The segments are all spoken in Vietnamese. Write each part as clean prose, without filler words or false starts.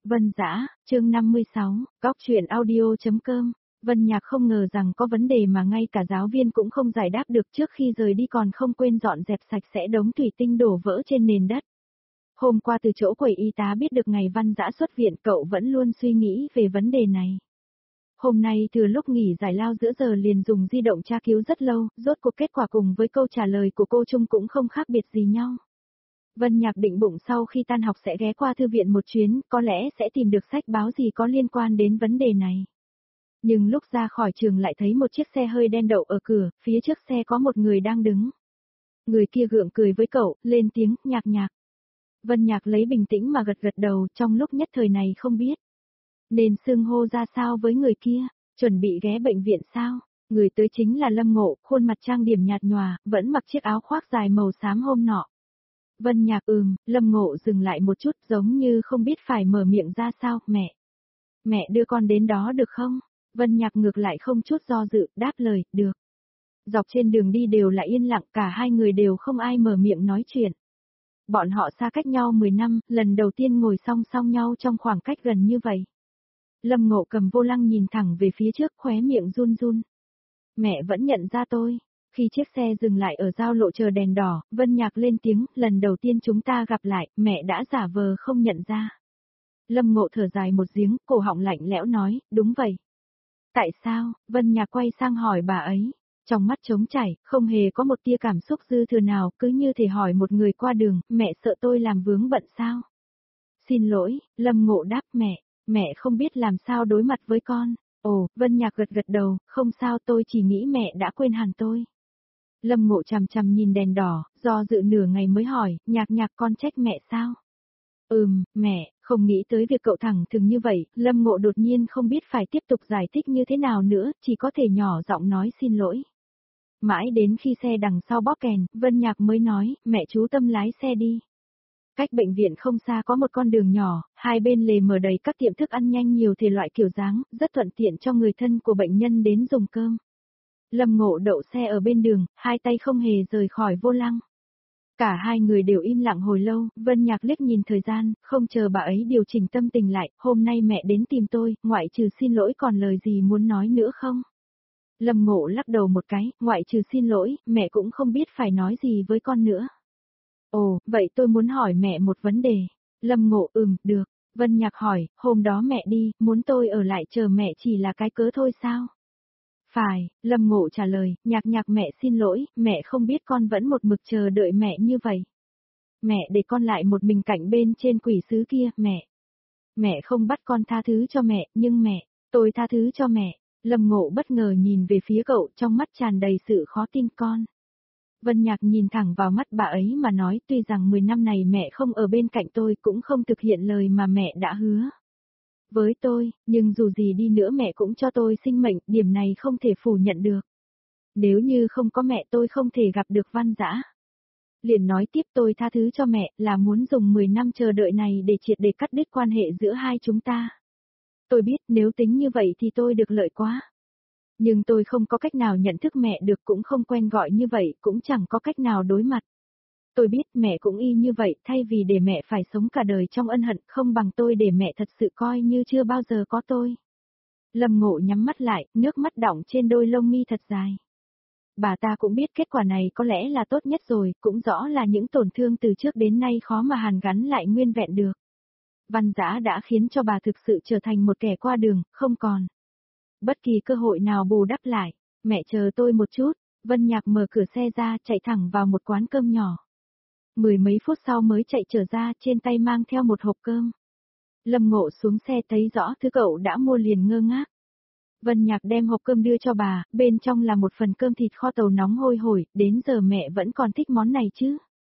Vân Dã, chương 56, góc truyện audio.com. Vân Nhạc không ngờ rằng có vấn đề mà ngay cả giáo viên cũng không giải đáp được, trước khi rời đi còn không quên dọn dẹp sạch sẽ đống thủy tinh đổ vỡ trên nền đất. Hôm qua từ chỗ quầy y tá biết được ngày Văn Dã xuất viện, cậu vẫn luôn suy nghĩ về vấn đề này. Hôm nay thừa lúc nghỉ giải lao giữa giờ liền dùng di động tra cứu rất lâu, rốt cuộc kết quả cùng với câu trả lời của cô Trung cũng không khác biệt gì nhau. Vân Nhạc định bụng sau khi tan học sẽ ghé qua thư viện một chuyến, có lẽ sẽ tìm được sách báo gì có liên quan đến vấn đề này. Nhưng lúc ra khỏi trường lại thấy một chiếc xe hơi đen đậu ở cửa, phía trước xe có một người đang đứng. Người kia gượng cười với cậu, lên tiếng, Nhạc Nhạc. Vân Nhạc lấy bình tĩnh mà gật gật đầu, trong lúc nhất thời này không biết nên xưng hô ra sao với người kia, chuẩn bị ghé bệnh viện sao. Người tới chính là Lâm Ngộ, khuôn mặt trang điểm nhạt nhòa, vẫn mặc chiếc áo khoác dài màu xám hôm nọ. Vân Nhạc Lâm Ngộ dừng lại một chút giống như không biết phải mở miệng ra sao, mẹ đưa con đến đó được không? Vân Nhạc ngược lại không chút do dự, đáp lời, được. Dọc trên đường đi đều là yên lặng, cả hai người đều không ai mở miệng nói chuyện. Bọn họ xa cách nhau 10 năm, lần đầu tiên ngồi song song nhau trong khoảng cách gần như vậy. Lâm Ngộ cầm vô lăng nhìn thẳng về phía trước, khóe miệng run run. Mẹ vẫn nhận ra tôi. Khi chiếc xe dừng lại ở giao lộ chờ đèn đỏ, Vân Nhạc lên tiếng, lần đầu tiên chúng ta gặp lại, mẹ đã giả vờ không nhận ra. Lâm Ngộ thở dài một giếng, cổ họng lạnh lẽo nói, đúng vậy. Tại sao? Vân Nhạc quay sang hỏi bà ấy. Trong mắt trống trải, không hề có một tia cảm xúc dư thừa nào, cứ như thể hỏi một người qua đường, mẹ sợ tôi làm vướng bận sao? Xin lỗi, Lâm Ngộ đáp, mẹ không biết làm sao đối mặt với con. Ồ, Vân Nhạc gật gật đầu, không sao, tôi chỉ nghĩ mẹ đã quên hẳn tôi. Lâm Ngộ chằm chằm nhìn đèn đỏ, do dự nửa ngày mới hỏi, Nhạc con trách mẹ sao? Mẹ, không nghĩ tới việc cậu thẳng thừng như vậy, Lâm Ngộ đột nhiên không biết phải tiếp tục giải thích như thế nào nữa, chỉ có thể nhỏ giọng nói xin lỗi. Mãi đến khi xe đằng sau bóp kèn, Vân Nhạc mới nói, mẹ chú tâm lái xe đi. Cách bệnh viện không xa có một con đường nhỏ, hai bên lề mở đầy các tiệm thức ăn nhanh nhiều thể loại kiểu dáng, rất thuận tiện cho người thân của bệnh nhân đến dùng cơm. Lâm Ngộ đậu xe ở bên đường, hai tay không hề rời khỏi vô lăng. Cả hai người đều im lặng hồi lâu, Vân Nhạc liếc nhìn thời gian, không chờ bà ấy điều chỉnh tâm tình lại, hôm nay mẹ đến tìm tôi, ngoại trừ xin lỗi còn lời gì muốn nói nữa không? Lâm Ngộ lắc đầu một cái, ngoại trừ xin lỗi, mẹ cũng không biết phải nói gì với con nữa. Ồ, vậy tôi muốn hỏi mẹ một vấn đề. Lâm Ngộ được. Vân Nhạc hỏi, hôm đó mẹ đi, muốn tôi ở lại chờ mẹ chỉ là cái cớ thôi sao? Phải, Lâm Ngộ trả lời, Nhạc mẹ xin lỗi, mẹ không biết con vẫn một mực chờ đợi mẹ như vậy. Mẹ để con lại một mình cạnh bên trên quỷ sứ kia, mẹ. Mẹ không bắt con tha thứ cho mẹ, nhưng tôi tha thứ cho mẹ. Lâm Ngộ bất ngờ nhìn về phía cậu, trong mắt tràn đầy sự khó tin con. Vân Nhạc nhìn thẳng vào mắt bà ấy mà nói, tuy rằng 10 năm này mẹ không ở bên cạnh tôi cũng không thực hiện lời mà mẹ đã hứa với tôi, nhưng dù gì đi nữa mẹ cũng cho tôi sinh mệnh, điểm này không thể phủ nhận được. Nếu như không có mẹ tôi không thể gặp được Văn Dã. Liền nói tiếp, tôi tha thứ cho mẹ là muốn dùng 10 năm chờ đợi này để triệt để cắt đứt quan hệ giữa hai chúng ta. Tôi biết nếu tính như vậy thì tôi được lợi quá. Nhưng tôi không có cách nào nhận thức mẹ được, cũng không quen gọi như vậy, cũng chẳng có cách nào đối mặt. Tôi biết mẹ cũng y như vậy, thay vì để mẹ phải sống cả đời trong ân hận, không bằng tôi để mẹ thật sự coi như chưa bao giờ có tôi. Lâm Ngộ nhắm mắt lại, nước mắt đọng trên đôi lông mi thật dài. Bà ta cũng biết kết quả này có lẽ là tốt nhất rồi, cũng rõ là những tổn thương từ trước đến nay khó mà hàn gắn lại nguyên vẹn được. Văn Dã đã khiến cho bà thực sự trở thành một kẻ qua đường, không còn bất kỳ cơ hội nào bù đắp lại. Mẹ chờ tôi một chút. Vân Nhạc mở cửa xe ra, chạy thẳng vào một quán cơm nhỏ. 10 mấy phút sau mới chạy trở ra, trên tay mang theo một hộp cơm. Lâm Ngộ xuống xe thấy rõ thứ cậu đã mua liền ngơ ngác. Vân Nhạc đem hộp cơm đưa cho bà, bên trong là một phần cơm thịt kho tàu nóng hôi hổi, đến giờ mẹ vẫn còn thích món này chứ?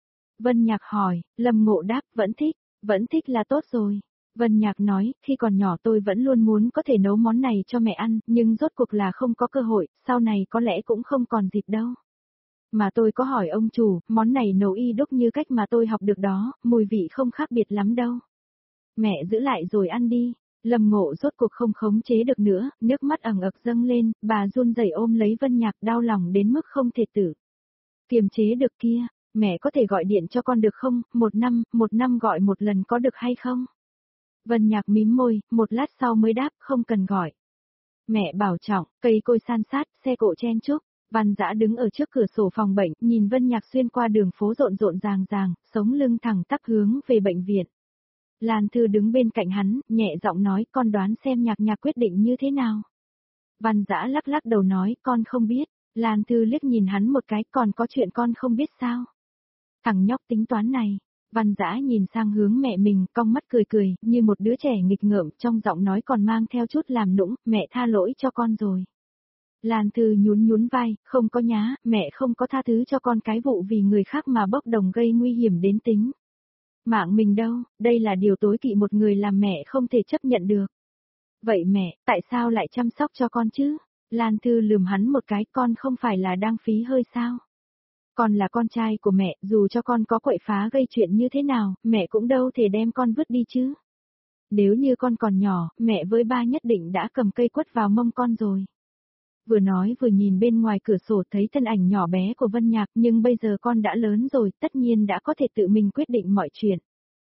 Vân Nhạc hỏi, Lâm Ngộ đáp, vẫn thích là tốt rồi. Vân Nhạc nói, khi còn nhỏ tôi vẫn luôn muốn có thể nấu món này cho mẹ ăn, nhưng rốt cuộc là không có cơ hội, sau này có lẽ cũng không còn dịp đâu. Mà tôi có hỏi ông chủ, món này nấu y đúc như cách mà tôi học được đó, mùi vị không khác biệt lắm đâu. Mẹ giữ lại rồi ăn đi. Lâm Ngộ rốt cuộc không khống chế được nữa, nước mắt ẩn ực dâng lên, bà run rẩy ôm lấy Vân Nhạc, đau lòng đến mức không thể kiềm chế được kia. Mẹ có thể gọi điện cho con được không, một năm gọi một lần có được hay không? Vân Nhạc mím môi, một lát sau mới đáp, không cần gọi. Mẹ bảo trọng, cây cối san sát, xe cộ chen chúc. Văn Dã đứng ở trước cửa sổ phòng bệnh, nhìn Vân Nhạc xuyên qua đường phố rộn rộn ràng ràng, sống lưng thẳng tắp hướng về bệnh viện. Lan Thư đứng bên cạnh hắn, nhẹ giọng nói, con đoán xem Nhạc Nhạc quyết định như thế nào. Văn Dã lắc lắc đầu nói, con không biết. Lan Thư liếc nhìn hắn một cái, còn có chuyện con không biết sao. Thằng nhóc tính toán này. Văn Dã nhìn sang hướng mẹ mình, cong mắt cười cười, như một đứa trẻ nghịch ngợm, trong giọng nói còn mang theo chút làm nũng, mẹ tha lỗi cho con rồi. Lan Thư nhún nhún vai, không có nhá, mẹ không có tha thứ cho con cái vụ vì người khác mà bốc đồng gây nguy hiểm đến tính mạng mình đâu, đây là điều tối kỵ một người làm mẹ không thể chấp nhận được. Vậy mẹ, tại sao lại chăm sóc cho con chứ? Lan Thư lườm hắn một cái, con không phải là đang phí hơi sao? Con là con trai của mẹ, dù cho con có quậy phá gây chuyện như thế nào, mẹ cũng đâu thể đem con vứt đi chứ. Nếu như con còn nhỏ, mẹ với ba nhất định đã cầm cây quất vào mông con rồi. Vừa nói vừa nhìn bên ngoài cửa sổ thấy thân ảnh nhỏ bé của Vân Nhạc, nhưng bây giờ con đã lớn rồi, tất nhiên đã có thể tự mình quyết định mọi chuyện.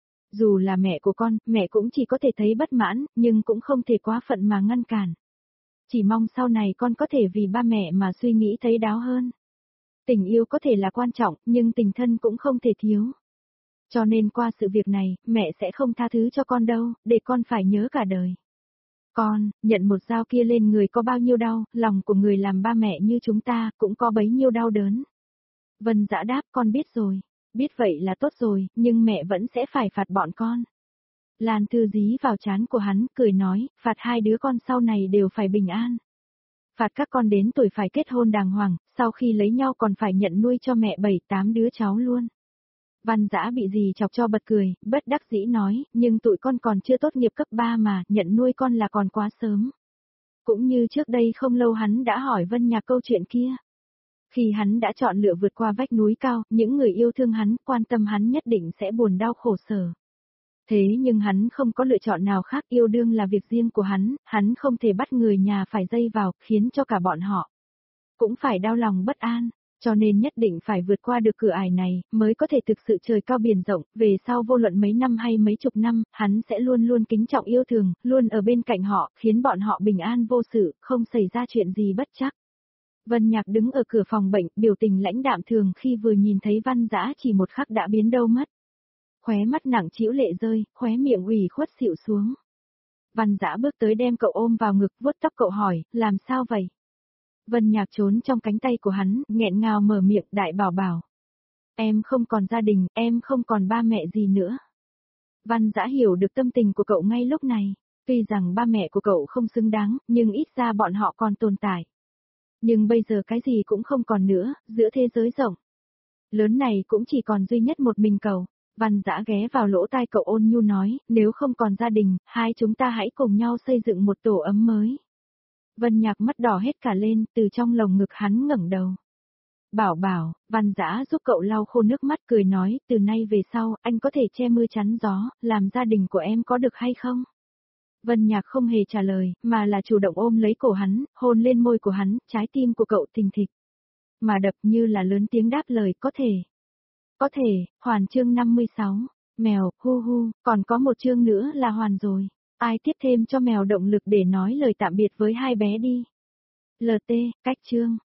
Dù là mẹ của con, mẹ cũng chỉ có thể thấy bất mãn, nhưng cũng không thể quá phận mà ngăn cản. Chỉ mong sau này con có thể vì ba mẹ mà suy nghĩ thấy đáo hơn. Tình yêu có thể là quan trọng, nhưng tình thân cũng không thể thiếu. Cho nên qua sự việc này, mẹ sẽ không tha thứ cho con đâu, để con phải nhớ cả đời. Con, nhận một dao kia lên người có bao nhiêu đau, lòng của người làm ba mẹ như chúng ta, cũng có bấy nhiêu đau đớn. Vân Dã đáp, con biết rồi. Biết vậy là tốt rồi, nhưng mẹ vẫn sẽ phải phạt bọn con. Lan Thư dí vào trán của hắn, cười nói, phạt hai đứa con sau này đều phải bình an. Phạt các con đến tuổi phải kết hôn đàng hoàng, sau khi lấy nhau còn phải nhận nuôi cho mẹ 7-8 đứa cháu luôn. Văn Dã bị gì chọc cho bật cười, bất đắc dĩ nói, nhưng tụi con còn chưa tốt nghiệp cấp 3 mà, nhận nuôi con là còn quá sớm. Cũng như trước đây không lâu hắn đã hỏi Vân Nhạc câu chuyện kia. Khi hắn đã chọn lựa vượt qua vách núi cao, những người yêu thương hắn, quan tâm hắn nhất định sẽ buồn đau khổ sở. Thế nhưng hắn không có lựa chọn nào khác, yêu đương là việc riêng của hắn không thể bắt người nhà phải dây vào, khiến cho cả bọn họ cũng phải đau lòng bất an. Cho nên nhất định phải vượt qua được cửa ải này, mới có thể thực sự trời cao biển rộng, về sau vô luận mấy năm hay mấy chục năm, hắn sẽ luôn luôn kính trọng yêu thương, luôn ở bên cạnh họ, khiến bọn họ bình an vô sự, không xảy ra chuyện gì bất trắc. Vân Nhạc đứng ở cửa phòng bệnh, biểu tình lãnh đạm thường khi vừa nhìn thấy Văn Dã chỉ một khắc đã biến đâu mất. Khóe mắt nặng trĩu lệ rơi, khóe miệng ủy khuất xịu xuống. Văn Dã bước tới đem cậu ôm vào ngực, vuốt tóc cậu hỏi, làm sao vậy? Vân Nhạc trốn trong cánh tay của hắn, nghẹn ngào mở miệng, đại bảo bảo. Em không còn gia đình, em không còn ba mẹ gì nữa. Văn Dã hiểu được tâm tình của cậu ngay lúc này. Tuy rằng ba mẹ của cậu không xứng đáng, nhưng ít ra bọn họ còn tồn tại. Nhưng bây giờ cái gì cũng không còn nữa, giữa thế giới rộng lớn này cũng chỉ còn duy nhất một mình cậu. Văn Dã ghé vào lỗ tai cậu ôn nhu nói, nếu không còn gia đình, hai chúng ta hãy cùng nhau xây dựng một tổ ấm mới. Vân Nhạc mắt đỏ hết cả lên, từ trong lồng ngực hắn ngẩng đầu. Bảo bảo, Văn Dã giúp cậu lau khô nước mắt cười nói, từ nay về sau, anh có thể che mưa chắn gió, làm gia đình của em có được hay không? Vân Nhạc không hề trả lời, mà là chủ động ôm lấy cổ hắn, hôn lên môi của hắn, trái tim của cậu thình thịch. Mà đập như là lớn tiếng đáp lời, có thể. Có thể, hoàn chương 56, mèo, hu hu, còn có một chương nữa là hoàn rồi. Ai tiếp thêm cho mèo động lực để nói lời tạm biệt với hai bé đi. LT, cách chương.